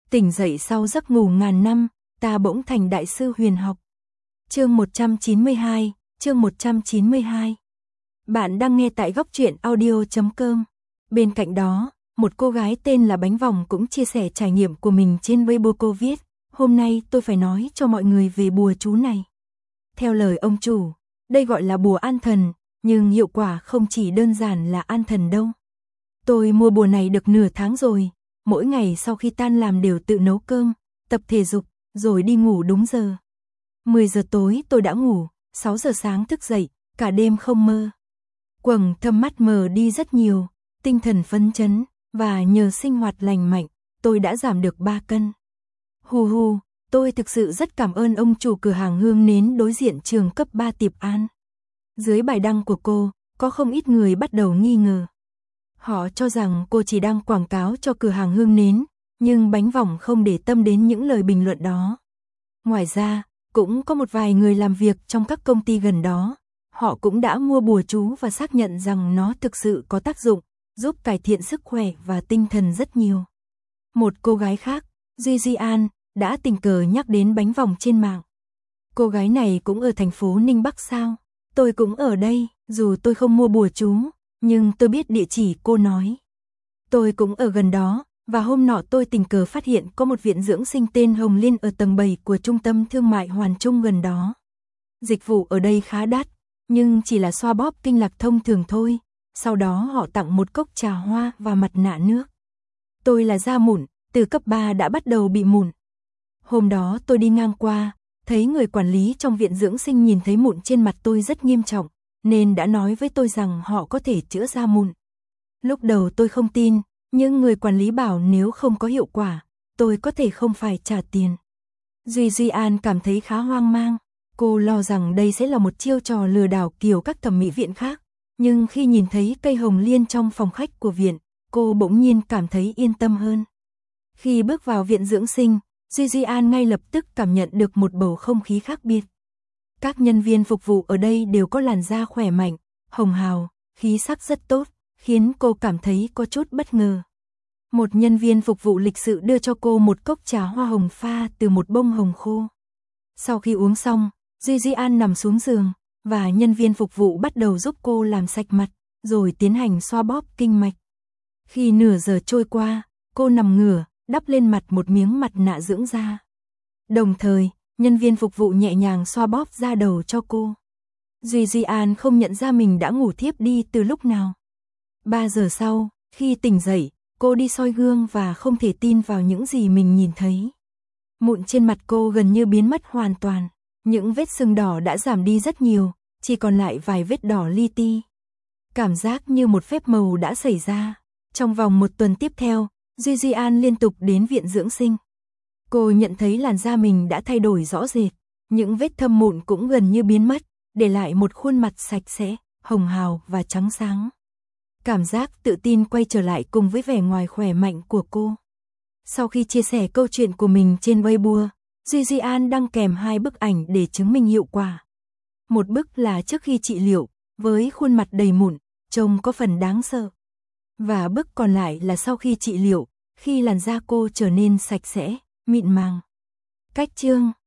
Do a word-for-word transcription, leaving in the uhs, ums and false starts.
Tỉnh dậy sau giấc ngủ ngàn năm, ta bỗng thành đại sư huyền học. Chương một trăm chín mươi hai, chương một trăm chín mươi hai. Bạn đang nghe tại góc truyện audio chấm com. Bên cạnh đó, một cô gái tên là Bánh Vòng cũng chia sẻ trải nghiệm của mình trên Weibo. Cô viết: hôm nay tôi phải nói cho mọi người về bùa chú này. Theo lời ông chủ, đây gọi là bùa an thần, nhưng hiệu quả không chỉ đơn giản là an thần đâu. Tôi mua bùa này được nửa tháng rồi, mỗi ngày sau khi tan làm đều tự nấu cơm, tập thể dục, rồi đi ngủ đúng giờ. mười giờ tối tôi đã ngủ, sáu giờ sáng thức dậy, cả đêm không mơ. Quầng thâm mắt mờ đi rất nhiều, tinh thần phấn chấn, và nhờ sinh hoạt lành mạnh, tôi đã giảm được ba cân. Hù hù, tôi thực sự rất cảm ơn ông chủ cửa hàng hương nến đối diện trường cấp ba Tiệp An. Dưới bài đăng của cô, có không ít người bắt đầu nghi ngờ. Họ cho rằng cô chỉ đang quảng cáo cho cửa hàng hương nến, nhưng Bánh Vòng không để tâm đến những lời bình luận đó. Ngoài ra, cũng có một vài người làm việc trong các công ty gần đó. Họ cũng đã mua bùa chú và xác nhận rằng nó thực sự có tác dụng, giúp cải thiện sức khỏe và tinh thần rất nhiều. Một cô gái khác, Duy Di An, đã tình cờ nhắc đến Bánh Vòng trên mạng. Cô gái này cũng ở thành phố Ninh Bắc sao? Tôi cũng ở đây, dù tôi không mua bùa chú, nhưng tôi biết địa chỉ cô nói. Tôi cũng ở gần đó, và hôm nọ tôi tình cờ phát hiện có một viện dưỡng sinh tên Hồng Liên ở tầng bảy của trung tâm thương mại Hoàn Trung gần đó. Dịch vụ ở đây khá đắt, nhưng chỉ là xoa bóp kinh lạc thông thường thôi, sau đó họ tặng một cốc trà hoa và mặt nạ nước. Tôi là da mụn, từ cấp ba đã bắt đầu bị mụn. Hôm đó tôi đi ngang qua, thấy người quản lý trong viện dưỡng sinh nhìn thấy mụn trên mặt tôi rất nghiêm trọng, nên đã nói với tôi rằng họ có thể chữa da mụn. Lúc đầu tôi không tin, nhưng người quản lý bảo nếu không có hiệu quả, tôi có thể không phải trả tiền. Duy Duy An cảm thấy khá hoang mang, cô lo rằng đây sẽ là một chiêu trò lừa đảo kiểu các thẩm mỹ viện khác, nhưng khi nhìn thấy cây hồng liên trong phòng khách của viện, cô bỗng nhiên cảm thấy yên tâm hơn. Khi bước vào viện dưỡng sinh, Duy Duy An ngay lập tức cảm nhận được một bầu không khí khác biệt. Các nhân viên phục vụ ở đây đều có làn da khỏe mạnh, hồng hào, khí sắc rất tốt, khiến cô cảm thấy có chút bất ngờ. Một nhân viên phục vụ lịch sự đưa cho cô một cốc trà hoa hồng pha từ một bông hồng khô. Sau khi uống xong, Duy Duy An nằm xuống giường, và nhân viên phục vụ bắt đầu giúp cô làm sạch mặt, rồi tiến hành xoa bóp kinh mạch. Khi nửa giờ trôi qua, cô nằm ngửa, đắp lên mặt một miếng mặt nạ dưỡng da. Đồng thời, nhân viên phục vụ nhẹ nhàng xoa bóp da đầu cho cô. Duy Duy An không nhận ra mình đã ngủ thiếp đi từ lúc nào. Ba giờ sau, khi tỉnh dậy, cô đi soi gương và không thể tin vào những gì mình nhìn thấy. Mụn trên mặt cô gần như biến mất hoàn toàn, những vết sưng đỏ đã giảm đi rất nhiều, chỉ còn lại vài vết đỏ li ti. Cảm giác như một phép màu đã xảy ra. Trong vòng một tuần tiếp theo, Duy Duy An liên tục đến viện dưỡng sinh. Cô nhận thấy làn da mình đã thay đổi rõ rệt, những vết thâm mụn cũng gần như biến mất, để lại một khuôn mặt sạch sẽ, hồng hào và trắng sáng. Cảm giác tự tin quay trở lại cùng với vẻ ngoài khỏe mạnh của cô. Sau khi chia sẻ câu chuyện của mình trên Weibo, Duy Duy An đăng kèm hai bức ảnh để chứng minh hiệu quả. Một bức là trước khi trị liệu, với khuôn mặt đầy mụn, trông có phần đáng sợ. Và bức còn lại là sau khi trị liệu, khi làn da cô trở nên sạch sẽ, mịn màng. Cách chương